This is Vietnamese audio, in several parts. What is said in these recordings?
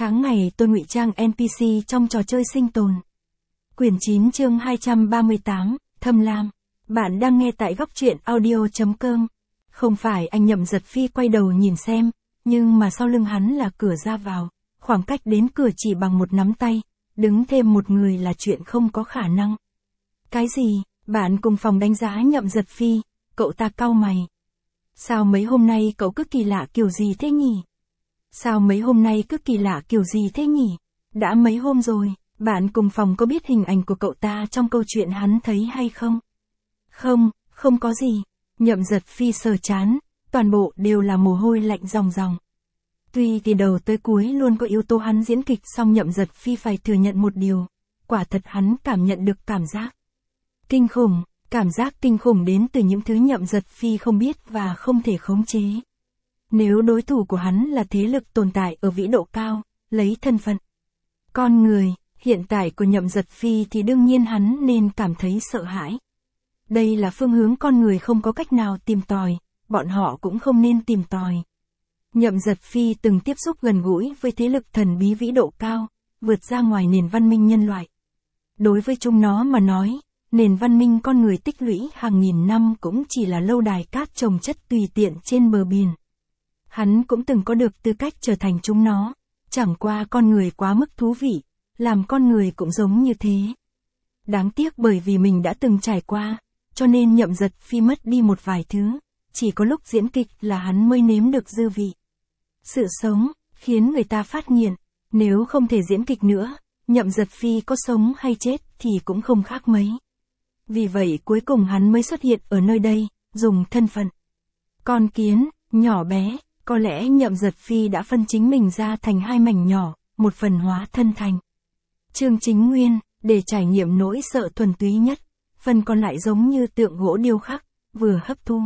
Tháng ngày tôi ngụy trang NPC trong trò chơi sinh tồn. Quyển 9 chương 238, Thâm Lam. Bạn đang nghe tại góc truyện audio.com. Không phải anh Nhậm Giật Phi quay đầu nhìn xem, nhưng mà sau lưng hắn là cửa ra vào, khoảng cách đến cửa chỉ bằng một nắm tay, đứng thêm một người là chuyện không có khả năng. Cái gì? Bạn cùng phòng đánh giá Nhậm Giật Phi, cậu ta cau mày. Sao mấy hôm nay cậu cứ kỳ lạ kiểu gì thế nhỉ? Sao mấy hôm nay cứ kỳ lạ kiểu gì thế nhỉ? Đã mấy hôm rồi, bạn cùng phòng có biết hình ảnh của cậu ta trong câu chuyện hắn thấy hay không? Không, không có gì. Nhậm Giật Phi sờ chán, toàn bộ đều là mồ hôi lạnh ròng ròng. Tuy từ đầu tới cuối luôn có yếu tố hắn diễn kịch, song Nhậm Giật Phi phải thừa nhận một điều, quả thật hắn cảm nhận được cảm giác kinh khủng, cảm giác kinh khủng đến từ những thứ Nhậm Giật Phi không biết và không thể khống chế. Nếu đối thủ của hắn là thế lực tồn tại ở vĩ độ cao, lấy thân phận con người, hiện tại của Nhậm Giật Phi thì đương nhiên hắn nên cảm thấy sợ hãi. Đây là phương hướng con người không có cách nào tìm tòi, bọn họ cũng không nên tìm tòi. Nhậm Giật Phi từng tiếp xúc gần gũi với thế lực thần bí vĩ độ cao, vượt ra ngoài nền văn minh nhân loại. Đối với chúng nó mà nói, nền văn minh con người tích lũy hàng nghìn năm cũng chỉ là lâu đài cát chồng chất tùy tiện trên bờ biển. Hắn cũng từng có được tư cách trở thành chúng nó, chẳng qua con người quá mức thú vị, làm con người cũng giống như thế. Đáng tiếc bởi vì mình đã từng trải qua, cho nên Nhậm Giật Phi mất đi một vài thứ, chỉ có lúc diễn kịch là hắn mới nếm được dư vị. Sự sống, khiến người ta phát nghiện, nếu không thể diễn kịch nữa, Nhậm Giật Phi có sống hay chết thì cũng không khác mấy. Vì vậy cuối cùng hắn mới xuất hiện ở nơi đây, dùng thân phận con kiến, nhỏ bé. Có lẽ Nhậm Giật Phi đã phân chính mình ra thành hai mảnh nhỏ, một phần hóa thân thành Trương Chính Nguyên, để trải nghiệm nỗi sợ thuần túy nhất, phần còn lại giống như tượng gỗ điêu khắc, vừa hấp thu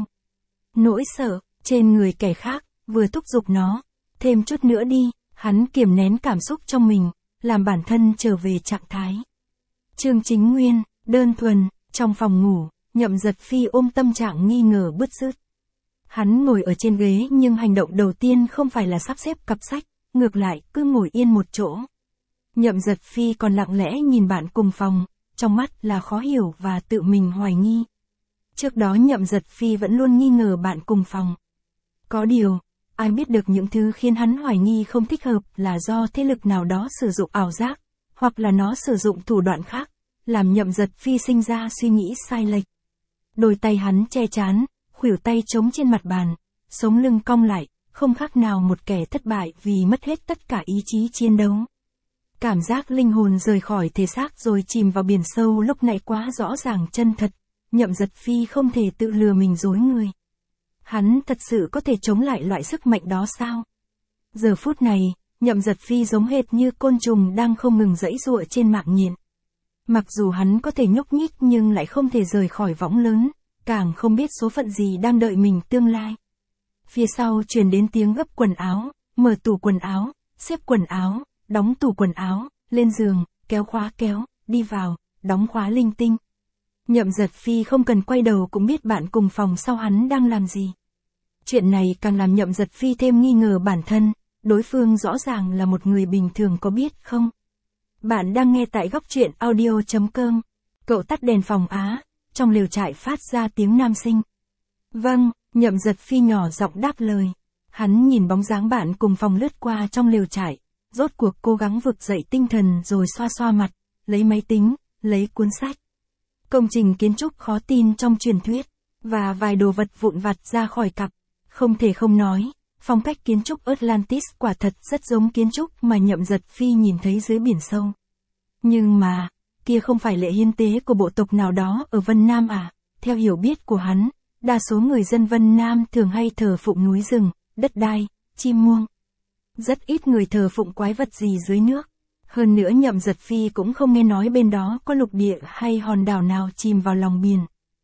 nỗi sợ trên người kẻ khác, vừa thúc giục nó, thêm chút nữa đi, hắn kiềm nén cảm xúc trong mình, làm bản thân trở về trạng thái Trương Chính Nguyên, đơn thuần. Trong phòng ngủ, Nhậm Giật Phi ôm tâm trạng nghi ngờ bứt rứt. Hắn ngồi ở trên ghế nhưng hành động đầu tiên không phải là sắp xếp cặp sách, ngược lại cứ ngồi yên một chỗ. Nhậm Giật Phi còn lặng lẽ nhìn bạn cùng phòng, trong mắt là khó hiểu và tự mình hoài nghi. Trước đó Nhậm Giật Phi vẫn luôn nghi ngờ bạn cùng phòng. Có điều, ai biết được những thứ khiến hắn hoài nghi không thích hợp là do thế lực nào đó sử dụng ảo giác, hoặc là nó sử dụng thủ đoạn khác, làm Nhậm Giật Phi sinh ra suy nghĩ sai lệch. Đôi tay hắn che trán, khuỷu tay chống trên mặt bàn, sống lưng cong lại, không khác nào một kẻ thất bại vì mất hết tất cả ý chí chiến đấu. Cảm giác linh hồn rời khỏi thể xác rồi chìm vào biển sâu lúc nãy quá rõ ràng chân thật, Nhậm Giật Phi không thể tự lừa mình dối người. Hắn thật sự có thể chống lại loại sức mạnh đó sao? Giờ phút này, Nhậm Giật Phi giống hệt như côn trùng đang không ngừng giãy giụa trên mạng nhện. Mặc dù hắn có thể nhúc nhích nhưng lại không thể rời khỏi võng lớn, càng không biết số phận gì đang đợi mình tương lai. Phía sau truyền đến tiếng gấp quần áo, mở tủ quần áo, xếp quần áo, đóng tủ quần áo, lên giường, kéo khóa kéo, đi vào, đóng khóa linh tinh. Nhậm Giật Phi không cần quay đầu cũng biết bạn cùng phòng sau hắn đang làm gì. Chuyện này càng làm Nhậm Giật Phi thêm nghi ngờ bản thân, đối phương rõ ràng là một người bình thường có biết không? Bạn đang nghe tại góc truyện audio.com. Cậu tắt đèn phòng á, trong lều trại phát ra tiếng nam sinh. Vâng, Nhậm Giật Phi nhỏ giọng đáp lời. Hắn nhìn bóng dáng bạn cùng phòng lướt qua trong lều trại, rốt cuộc cố gắng vực dậy tinh thần rồi xoa xoa mặt, lấy máy tính, lấy cuốn sách. Công trình kiến trúc khó tin trong truyền thuyết, và vài đồ vật vụn vặt ra khỏi cặp. Không thể không nói, phong cách kiến trúc Atlantis quả thật rất giống kiến trúc mà Nhậm Giật Phi nhìn thấy dưới biển sâu. Nhưng mà, kia không phải lệ hiến tế của bộ tộc nào đó ở Vân Nam à? Theo hiểu biết của hắn, đa số người dân Vân Nam thường hay thờ phụng núi rừng, đất đai, chim muông. Rất ít người thờ phụng quái vật gì dưới nước. Hơn nữa Nhậm Giật Phi cũng không nghe nói bên đó có lục địa hay hòn đảo nào chìm vào lòng biển.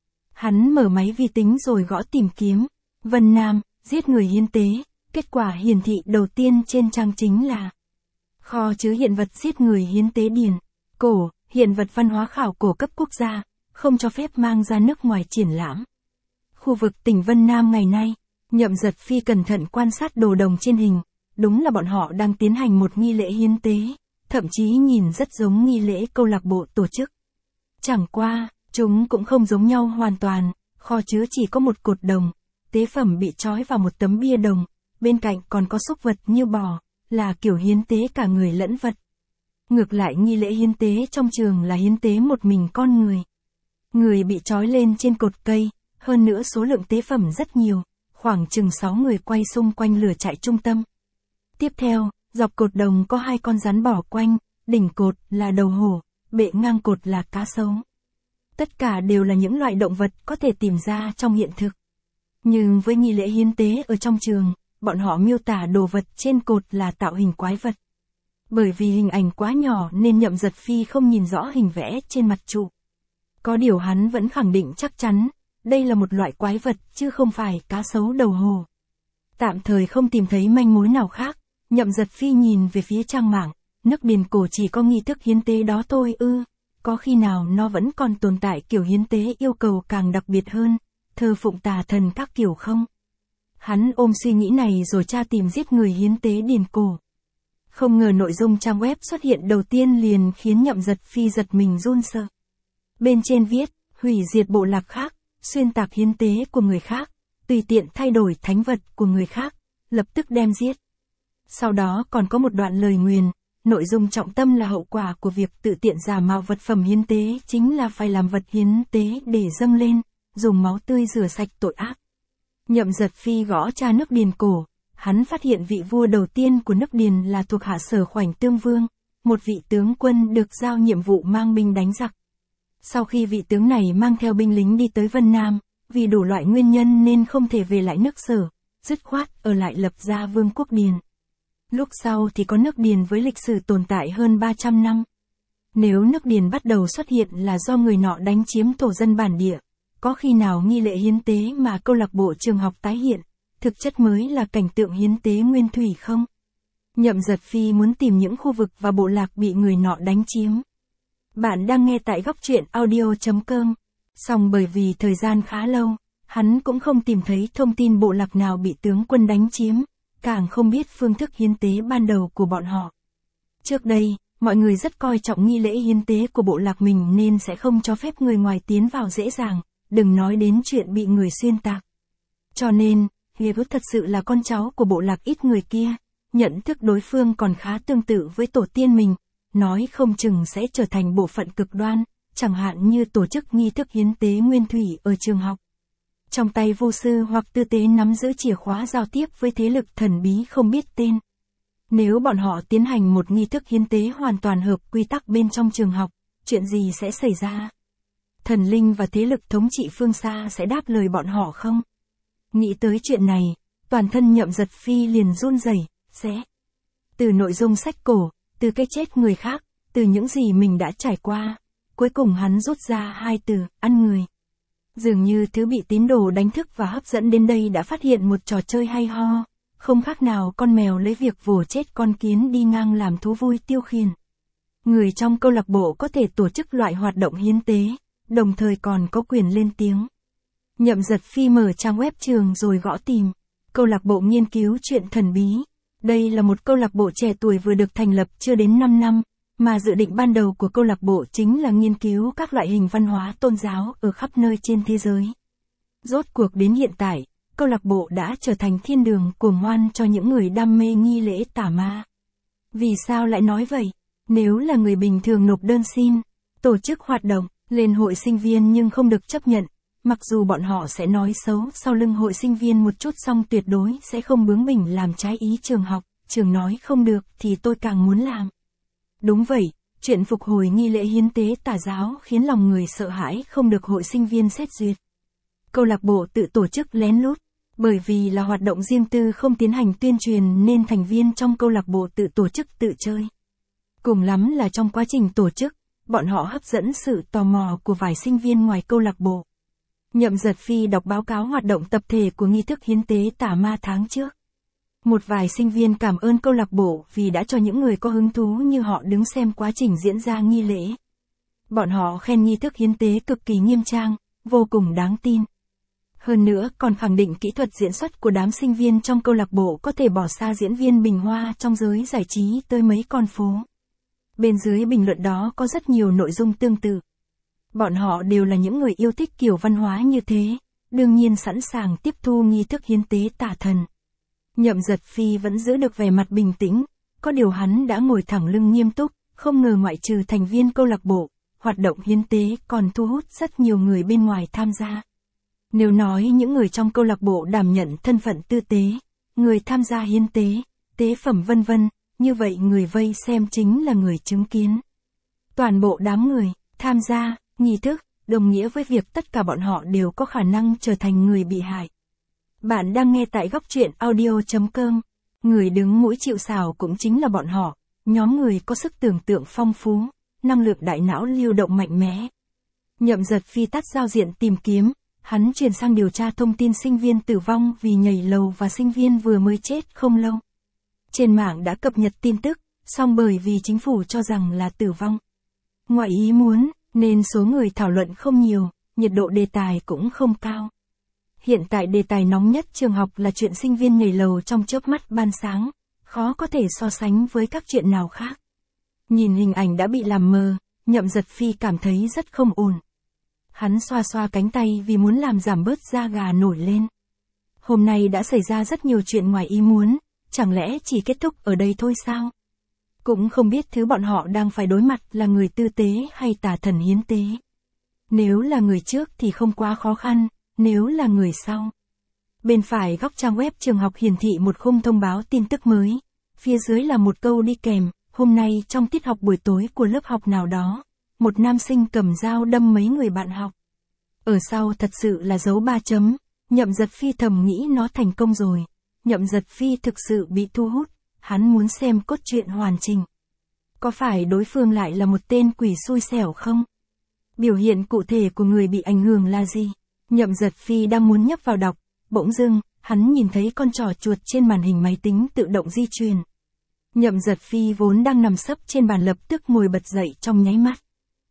Hắn mở máy vi tính rồi gõ tìm kiếm. Vân Nam, giết người hiến tế. Kết quả hiển thị đầu tiên trên trang chính là kho chứa hiện vật giết người hiến tế điển cổ, hiện vật văn hóa khảo cổ cấp quốc gia, không cho phép mang ra nước ngoài triển lãm. Khu vực tỉnh Vân Nam ngày nay, Nhậm Giật Phi cẩn thận quan sát đồ đồng trên hình, đúng là bọn họ đang tiến hành một nghi lễ hiến tế, thậm chí nhìn rất giống nghi lễ câu lạc bộ tổ chức. Chẳng qua, chúng cũng không giống nhau hoàn toàn, kho chứa chỉ có một cột đồng, tế phẩm bị trói vào một tấm bia đồng, bên cạnh còn có súc vật như bò, là kiểu hiến tế cả người lẫn vật. Ngược lại nghi lễ hiến tế trong trường là hiến tế một mình con người. Người bị trói lên trên cột cây, hơn nữa số lượng tế phẩm rất nhiều, khoảng chừng 6 người quay xung quanh lửa trại trung tâm. Tiếp theo, dọc cột đồng có 2 con rắn bò quanh, đỉnh cột là đầu hổ, bệ ngang cột là cá sấu. Tất cả đều là những loại động vật có thể tìm ra trong hiện thực. Nhưng với nghi lễ hiến tế ở trong trường, bọn họ miêu tả đồ vật trên cột là tạo hình quái vật. Bởi vì hình ảnh quá nhỏ nên Nhậm Giật Phi không nhìn rõ hình vẽ trên mặt trụ. Có điều hắn vẫn khẳng định chắc chắn, đây là một loại quái vật chứ không phải cá sấu đầu hổ. Tạm thời không tìm thấy manh mối nào khác, Nhậm Giật Phi nhìn về phía trang mạng, nước Điền cổ chỉ có nghi thức hiến tế đó thôi ư, có khi nào nó vẫn còn tồn tại kiểu hiến tế yêu cầu càng đặc biệt hơn, thờ phụng tà thần các kiểu không? Hắn ôm suy nghĩ này rồi tra tìm giết người hiến tế Điền cổ. Không ngờ nội dung trang web xuất hiện đầu tiên liền khiến Nhậm Giật Phi giật mình run sợ. Bên trên viết, hủy diệt bộ lạc khác, xuyên tạc hiến tế của người khác, tùy tiện thay đổi thánh vật của người khác, lập tức đem giết. Sau đó còn có một đoạn lời nguyền, nội dung trọng tâm là hậu quả của việc tự tiện giả mạo vật phẩm hiến tế chính là phải làm vật hiến tế để dâng lên, dùng máu tươi rửa sạch tội ác. Nhậm Giật Phi gõ tra nước Điền cổ, hắn phát hiện vị vua đầu tiên của nước Điền là thuộc hạ Sở Khoảnh Tương Vương, một vị tướng quân được giao nhiệm vụ mang binh đánh giặc. Sau khi vị tướng này mang theo binh lính đi tới Vân Nam, vì đủ loại nguyên nhân nên không thể về lại nước Sở, dứt khoát ở lại lập ra Vương quốc Điền. Lúc sau thì có nước Điền với lịch sử tồn tại hơn 300 năm. Nếu nước Điền bắt đầu xuất hiện là do người nọ đánh chiếm thổ dân bản địa, có khi nào nghi lễ hiến tế mà câu lạc bộ trường học tái hiện, thực chất mới là cảnh tượng hiến tế nguyên thủy không? Nhậm Giật Phi muốn tìm những khu vực và bộ lạc bị người nọ đánh chiếm. Bạn đang nghe tại góc truyện audio.com. Song bởi vì thời gian khá lâu, hắn cũng không tìm thấy thông tin bộ lạc nào bị tướng quân đánh chiếm, càng không biết phương thức hiến tế ban đầu của bọn họ. Trước đây, mọi người rất coi trọng nghi lễ hiến tế của bộ lạc mình nên sẽ không cho phép người ngoài tiến vào dễ dàng, đừng nói đến chuyện bị người xuyên tạc. Cho nên, Hiếu thật sự là con cháu của bộ lạc ít người kia, nhận thức đối phương còn khá tương tự với tổ tiên mình, nói không chừng sẽ trở thành bộ phận cực đoan, chẳng hạn như tổ chức nghi thức hiến tế nguyên thủy ở trường học. Trong tay vô sư hoặc tư tế nắm giữ chìa khóa giao tiếp với thế lực thần bí không biết tên. Nếu bọn họ tiến hành một nghi thức hiến tế hoàn toàn hợp quy tắc bên trong trường học, chuyện gì sẽ xảy ra? Thần linh và thế lực thống trị phương xa sẽ đáp lời bọn họ không? Nghĩ tới chuyện này, toàn thân Nhậm Giật Phi liền run rẩy, sẽ. Từ nội dung sách cổ, từ cái chết người khác, từ những gì mình đã trải qua, cuối cùng hắn rút ra 2 từ, ăn người. Dường như thứ bị tín đồ đánh thức và hấp dẫn đến đây đã phát hiện một trò chơi hay ho, không khác nào con mèo lấy việc vồ chết con kiến đi ngang làm thú vui tiêu khiển. Người trong câu lạc bộ có thể tổ chức loại hoạt động hiến tế, đồng thời còn có quyền lên tiếng. Nhậm Giật Phi mở trang web trường rồi gõ tìm. Câu lạc bộ nghiên cứu chuyện thần bí. Đây là một câu lạc bộ trẻ tuổi vừa được thành lập chưa đến 5 năm, mà dự định ban đầu của câu lạc bộ chính là nghiên cứu các loại hình văn hóa tôn giáo ở khắp nơi trên thế giới. Rốt cuộc đến hiện tại, câu lạc bộ đã trở thành thiên đường cuồng hoan cho những người đam mê nghi lễ tà ma. Vì sao lại nói vậy? Nếu là người bình thường nộp đơn xin, tổ chức hoạt động, lên hội sinh viên nhưng không được chấp nhận, mặc dù bọn họ sẽ nói xấu sau lưng hội sinh viên một chút song tuyệt đối sẽ không bướng bỉnh làm trái ý trường học, trường nói không được thì tôi càng muốn làm. Đúng vậy, chuyện phục hồi nghi lễ hiến tế tà giáo khiến lòng người sợ hãi không được hội sinh viên xét duyệt. Câu lạc bộ tự tổ chức lén lút, bởi vì là hoạt động riêng tư không tiến hành tuyên truyền nên thành viên trong câu lạc bộ tự tổ chức tự chơi. Cùng lắm là trong quá trình tổ chức, bọn họ hấp dẫn sự tò mò của vài sinh viên ngoài câu lạc bộ. Nhậm Giật Phi đọc báo cáo hoạt động tập thể của nghi thức hiến tế tà ma tháng trước. Một vài sinh viên cảm ơn câu lạc bộ vì đã cho những người có hứng thú như họ đứng xem quá trình diễn ra nghi lễ. Bọn họ khen nghi thức hiến tế cực kỳ nghiêm trang, vô cùng đáng tin. Hơn nữa còn khẳng định kỹ thuật diễn xuất của đám sinh viên trong câu lạc bộ có thể bỏ xa diễn viên bình hoa trong giới giải trí tới mấy con phố. Bên dưới bình luận đó có rất nhiều nội dung tương tự. Bọn họ đều là những người yêu thích kiểu văn hóa như thế, đương nhiên sẵn sàng tiếp thu nghi thức hiến tế tả thần. Nhậm Giật Phi vẫn giữ được vẻ mặt bình tĩnh, có điều hắn đã ngồi thẳng lưng nghiêm túc, không ngờ ngoại trừ thành viên câu lạc bộ, hoạt động hiến tế còn thu hút rất nhiều người bên ngoài tham gia. Nếu nói những người trong câu lạc bộ đảm nhận thân phận tư tế, người tham gia hiến tế, tế phẩm vân vân, như vậy người vây xem chính là người chứng kiến. Toàn bộ đám người tham gia nghi thức, đồng nghĩa với việc tất cả bọn họ đều có khả năng trở thành người bị hại. Bạn đang nghe tại góc truyện audio.com. Người đứng mũi chịu sào cũng chính là bọn họ, nhóm người có sức tưởng tượng phong phú, năng lực đại não lưu động mạnh mẽ. Nhậm Giật Phi tắt giao diện tìm kiếm, hắn chuyển sang điều tra thông tin sinh viên tử vong vì nhảy lầu và sinh viên vừa mới chết không lâu. Trên mạng đã cập nhật tin tức, song bởi vì chính phủ cho rằng là tử vong ngoài ý muốn, nên số người thảo luận không nhiều, nhiệt độ đề tài cũng không cao. Hiện tại đề tài nóng nhất trường học là chuyện sinh viên nhảy lầu trong chớp mắt ban sáng, khó có thể so sánh với các chuyện nào khác. Nhìn hình ảnh đã bị làm mờ, Nhậm Giật Phi cảm thấy rất không ổn. Hắn xoa xoa cánh tay vì muốn làm giảm bớt da gà nổi lên. Hôm nay đã xảy ra rất nhiều chuyện ngoài ý muốn, chẳng lẽ chỉ kết thúc ở đây thôi sao? Cũng không biết thứ bọn họ đang phải đối mặt là người tư tế hay tà thần hiến tế. Nếu là người trước thì không quá khó khăn, nếu là người sau. Bên phải góc trang web trường học hiển thị một khung thông báo tin tức mới. Phía dưới là một câu đi kèm, hôm nay trong tiết học buổi tối của lớp học nào đó, một nam sinh cầm dao đâm mấy người bạn học. Ở sau thật sự là dấu 3 chấm, Nhậm Giật Phi thầm nghĩ nó thành công rồi. Nhậm Giật Phi thực sự bị thu hút, hắn muốn xem cốt truyện hoàn chỉnh. Có phải đối phương lại là một tên quỷ xui xẻo không? Biểu hiện cụ thể của người bị ảnh hưởng là gì? Nhậm Giật Phi đang muốn nhấp vào đọc, bỗng dưng, hắn nhìn thấy con trỏ chuột trên màn hình máy tính tự động di chuyển. Nhậm Giật Phi vốn đang nằm sấp trên bàn lập tức ngồi bật dậy trong nháy mắt.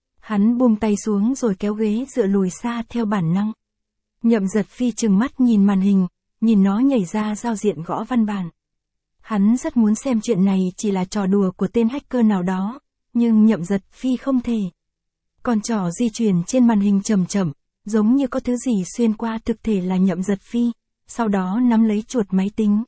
Hắn buông tay xuống rồi kéo ghế dựa lùi xa theo bản năng. Nhậm Giật Phi trừng mắt nhìn màn hình, nhìn nó nhảy ra giao diện gõ văn bản. Hắn rất muốn xem chuyện này chỉ là trò đùa của tên hacker nào đó, nhưng Nhậm Giật Phi không thể. Con trỏ di chuyển trên màn hình chậm chậm, giống như có thứ gì xuyên qua thực thể là Nhậm Giật Phi, sau đó nắm lấy chuột máy tính.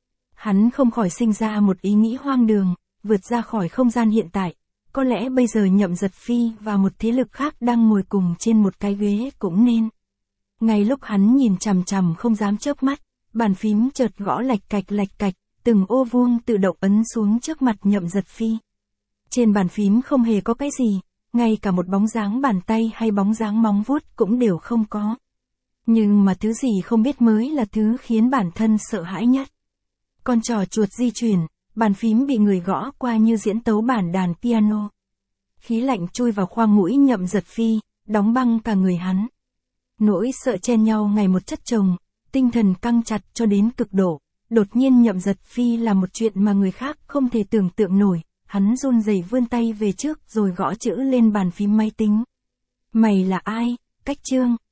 Hắn không khỏi sinh ra một ý nghĩ hoang đường, vượt ra khỏi không gian hiện tại. Có lẽ bây giờ Nhậm Giật Phi và một thế lực khác đang ngồi cùng trên một cái ghế cũng nên. Ngay lúc hắn nhìn chằm chằm không dám chớp mắt, bàn phím chợt gõ lạch cạch, từng ô vuông tự động ấn xuống trước mặt Nhậm Giật Phi. Trên bàn phím không hề có cái gì, ngay cả một bóng dáng bàn tay hay bóng dáng móng vuốt cũng đều không có. Nhưng mà thứ gì không biết mới là thứ khiến bản thân sợ hãi nhất. Con trò chuột di chuyển, bàn phím bị người gõ qua như diễn tấu bản đàn piano. Khí lạnh chui vào khoang mũi Nhậm Giật Phi, đóng băng cả người hắn. Nỗi sợ chen nhau ngày một chất chồng, tinh thần căng chặt cho đến cực độ. Đột nhiên Nhậm Giật Phi là một chuyện mà người khác không thể tưởng tượng nổi. Hắn run rẩy vươn tay về trước rồi gõ chữ lên bàn phím máy tính. Mày là ai? Cách chương.